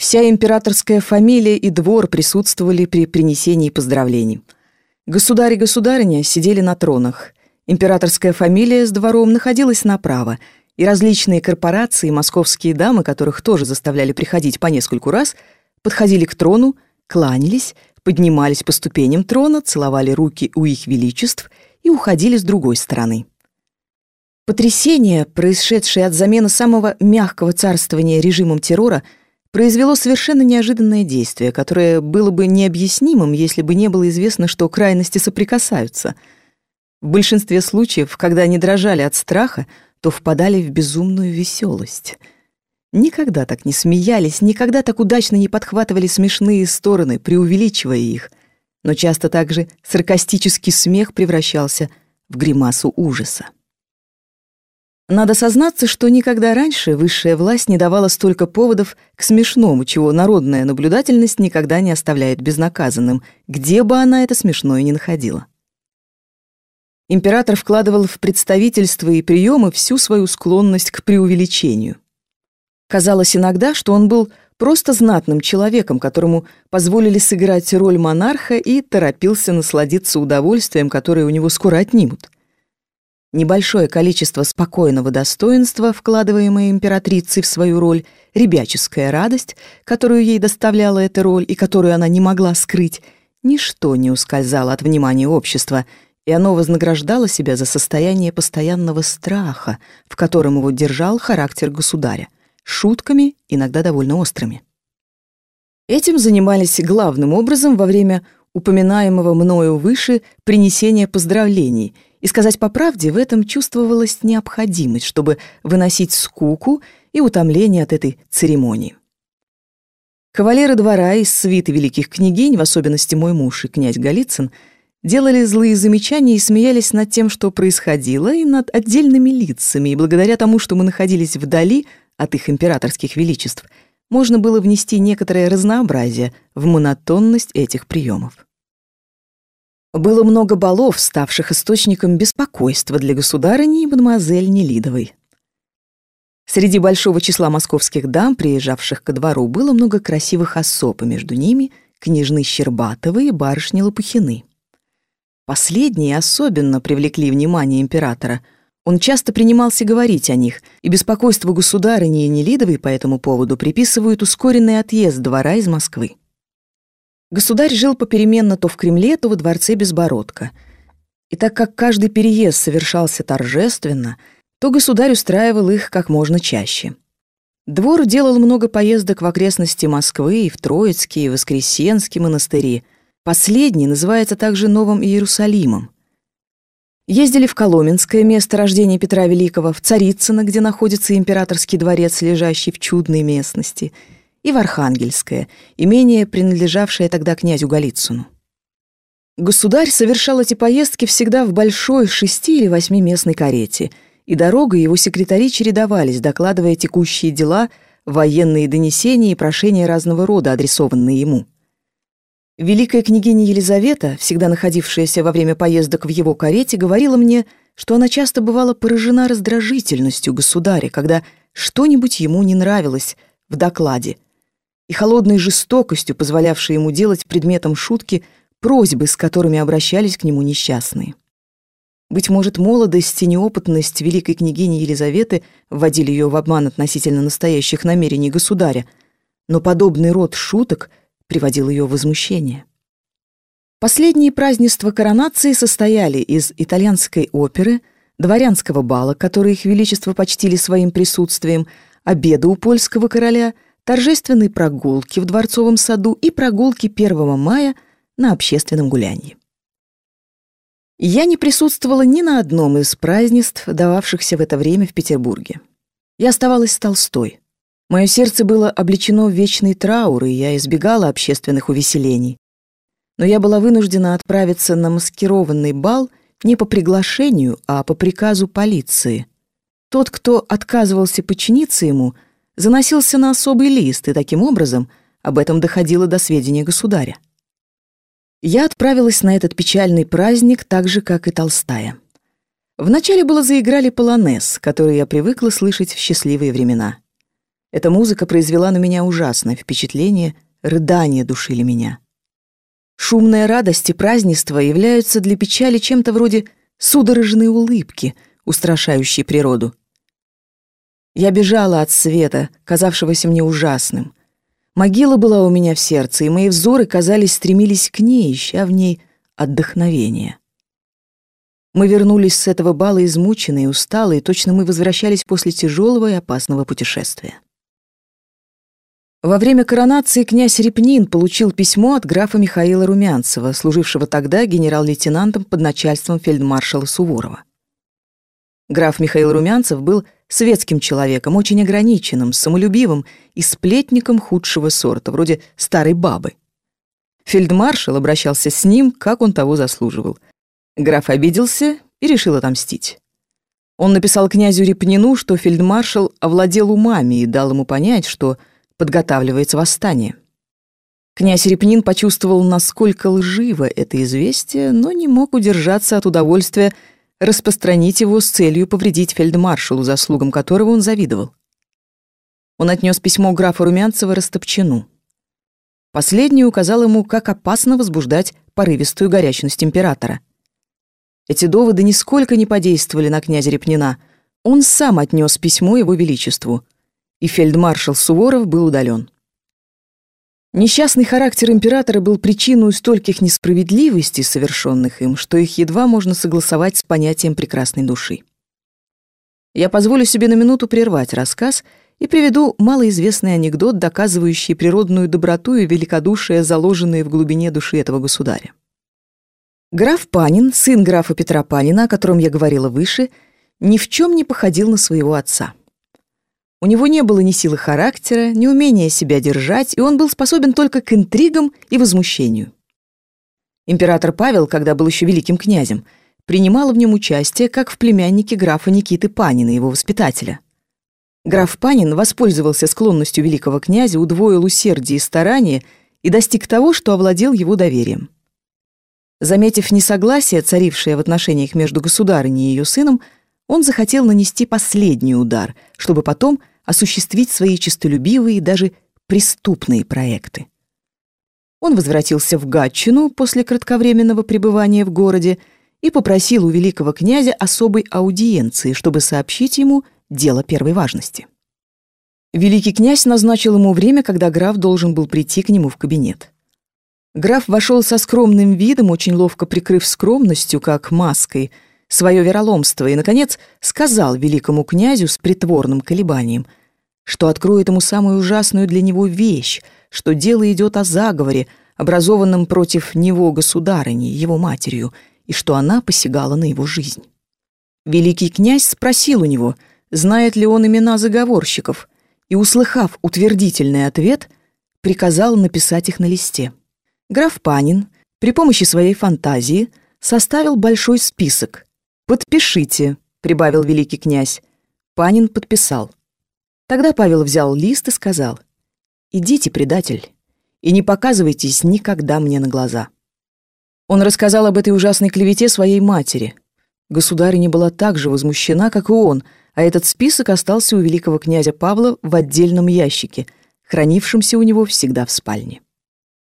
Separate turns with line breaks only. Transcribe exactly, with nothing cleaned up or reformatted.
Вся императорская фамилия и двор присутствовали при принесении поздравлений. Государь и государыня сидели на тронах. Императорская фамилия с двором находилась направо, и различные корпорации, московские дамы, которых тоже заставляли приходить по нескольку раз, подходили к трону, кланялись, поднимались по ступеням трона, целовали руки у их величеств и уходили с другой стороны. Потрясение, происшедшее от замены самого мягкого царствования режимом террора, произвело совершенно неожиданное действие, которое было бы необъяснимым, если бы не было известно, что крайности соприкасаются. В большинстве случаев, когда они дрожали от страха, то впадали в безумную веселость. Никогда так не смеялись, никогда так удачно не подхватывали смешные стороны, преувеличивая их, но часто также саркастический смех превращался в гримасу ужаса. Надо сознаться, что никогда раньше высшая власть не давала столько поводов к смешному, чего народная наблюдательность никогда не оставляет безнаказанным, где бы она это смешное ни находила. Император вкладывал в представительство и приемы всю свою склонность к преувеличению. Казалось иногда, что он был просто знатным человеком, которому позволили сыграть роль монарха, и торопился насладиться удовольствием, которое у него скоро отнимут. Небольшое количество спокойного достоинства, вкладываемое императрицей в свою роль, ребяческая радость, которую ей доставляла эта роль и которую она не могла скрыть, ничто не ускользало от внимания общества, и оно вознаграждало себя за состояние постоянного страха, в котором его держал характер государя, шутками, иногда довольно острыми. Этим занимались главным образом во время упоминаемого мною выше принесения поздравлений, и, сказать по правде, в этом чувствовалась необходимость, чтобы выносить скуку и утомление от этой церемонии. Кавалеры двора из свиты великих княгинь, в особенности мой муж и князь Голицын, делали злые замечания и смеялись над тем, что происходило, и над отдельными лицами, и благодаря тому, что мы находились вдали от их императорских величеств, можно было внести некоторое разнообразие в монотонность этих приемов. Было много балов, ставших источником беспокойства для государыни и мадемуазель Нелидовой. Среди большого числа московских дам, приезжавших ко двору, было много красивых особ, и между ними княжны Щербатовы и барышни Лопухины. Последние особенно привлекли внимание императора. Он часто принимался говорить о них, и беспокойству государыни и Нелидовой по этому поводу приписывают ускоренный отъезд двора из Москвы. Государь жил попеременно то в Кремле, то во дворце Безбородко. И так как каждый переезд совершался торжественно, то государь устраивал их как можно чаще. Двор делал много поездок в окрестности Москвы, и в Троицкие, и Воскресенские монастыри. Последний называется также Новым Иерусалимом. Ездили в Коломенское, место рождения Петра Великого, в Царицыно, где находится императорский дворец, лежащий в чудной местности, и в Архангельское, имение, принадлежавшее тогда князю Голицыну. Государь совершал эти поездки всегда в большой шести- или восьмиместной карете, и дорогой его секретари чередовались, докладывая текущие дела, военные донесения и прошения разного рода, адресованные ему. Великая княгиня Елизавета, всегда находившаяся во время поездок в его карете, говорила мне, что она часто бывала поражена раздражительностью государя, когда что-нибудь ему не нравилось в докладе, и холодной жестокостью, позволявшей ему делать предметом шутки просьбы, с которыми обращались к нему несчастные. Быть может, молодость и неопытность великой княгини Елизаветы вводили ее в обман относительно настоящих намерений государя, но подобный род шуток приводил ее в возмущение. Последние празднества коронации состояли из итальянской оперы, дворянского бала, который их величество почтили своим присутствием, обеда у польского короля, торжественной прогулки в Дворцовом саду и прогулки первого мая на общественном гулянье. Я не присутствовала ни на одном из празднеств, дававшихся в это время в Петербурге. Я оставалась с Толстой. Мое сердце было облечено в вечный траур, и я избегала общественных увеселений. Но я была вынуждена отправиться на маскированный бал не по приглашению, а по приказу полиции. Тот, кто отказывался подчиниться ему, заносился на особый лист, и таким образом об этом доходило до сведения государя. Я отправилась на этот печальный праздник так же, как и Толстая. Вначале было заиграли полонез, который я привыкла слышать в счастливые времена. Эта музыка произвела на меня ужасное впечатление, рыдания душили меня. Шумная радость и празднество являются для печали чем-то вроде судорожной улыбки, устрашающей природу. Я бежала от света, казавшегося мне ужасным. Могила была у меня в сердце, и мои взоры, казались, стремились к ней, ища в ней отдохновения. Мы вернулись с этого бала измученные, усталые, точно мы возвращались после тяжелого и опасного путешествия. Во время коронации князь Репнин получил письмо от графа Михаила Румянцева, служившего тогда генерал-лейтенантом под начальством фельдмаршала Суворова. Граф Михаил Румянцев был светским человеком, очень ограниченным, самолюбивым и сплетником худшего сорта, вроде старой бабы. Фельдмаршал обращался с ним, как он того заслуживал. Граф обиделся и решил отомстить. Он написал князю Репнину, что фельдмаршал овладел умами и дал ему понять, что подготавливается восстание. Князь Репнин почувствовал, насколько лживо это известие, но не мог удержаться от удовольствия распространить его с целью повредить фельдмаршалу, заслугам которого он завидовал. Он отнес письмо графа Румянцева Растопчину. Последний указал ему, как опасно возбуждать порывистую горячность императора. Эти доводы нисколько не подействовали на князя Репнина. Он сам отнес письмо его величеству, и фельдмаршал Суворов был удален. Несчастный характер императора был причиной стольких несправедливостей, совершенных им, что их едва можно согласовать с понятием прекрасной души. Я позволю себе на минуту прервать рассказ и приведу малоизвестный анекдот, доказывающий природную доброту и великодушие, заложенные в глубине души этого государя. Граф Панин, сын графа Петра Панина, о котором я говорила выше, ни в чем не походил на своего отца. У него не было ни силы характера, ни умения себя держать, и он был способен только к интригам и возмущению. Император Павел, когда был еще великим князем, принимал в нем участие, как в племяннике графа Никиты Панина, его воспитателя. Граф Панин воспользовался склонностью великого князя, удвоил усердие и старание и достиг того, что овладел его доверием. Заметив несогласие, царившее в отношениях между государыней и ее сыном, он захотел нанести последний удар, чтобы потом осуществить свои честолюбивые и даже преступные проекты. Он возвратился в Гатчину после кратковременного пребывания в городе и попросил у великого князя особой аудиенции, чтобы сообщить ему дело первой важности. Великий князь назначил ему время, когда граф должен был прийти к нему в кабинет. Граф вошел со скромным видом, очень ловко прикрыв скромностью, как маской, свое вероломство и, наконец, сказал великому князю с притворным колебанием, что откроет ему самую ужасную для него вещь, что дело идет о заговоре, образованном против него государыней, его матерью, и что она посягала на его жизнь. Великий князь спросил у него, знает ли он имена заговорщиков, и, услыхав утвердительный ответ, приказал написать их на листе. Граф Панин при помощи своей фантазии составил большой список. «Подпишите», — прибавил великий князь. Панин подписал. Тогда Павел взял лист и сказал: «Идите, предатель, и не показывайтесь никогда мне на глаза». Он рассказал об этой ужасной клевете своей матери. Государыня была так же возмущена, как и он, а этот список остался у великого князя Павла в отдельном ящике, хранившемся у него всегда в спальне.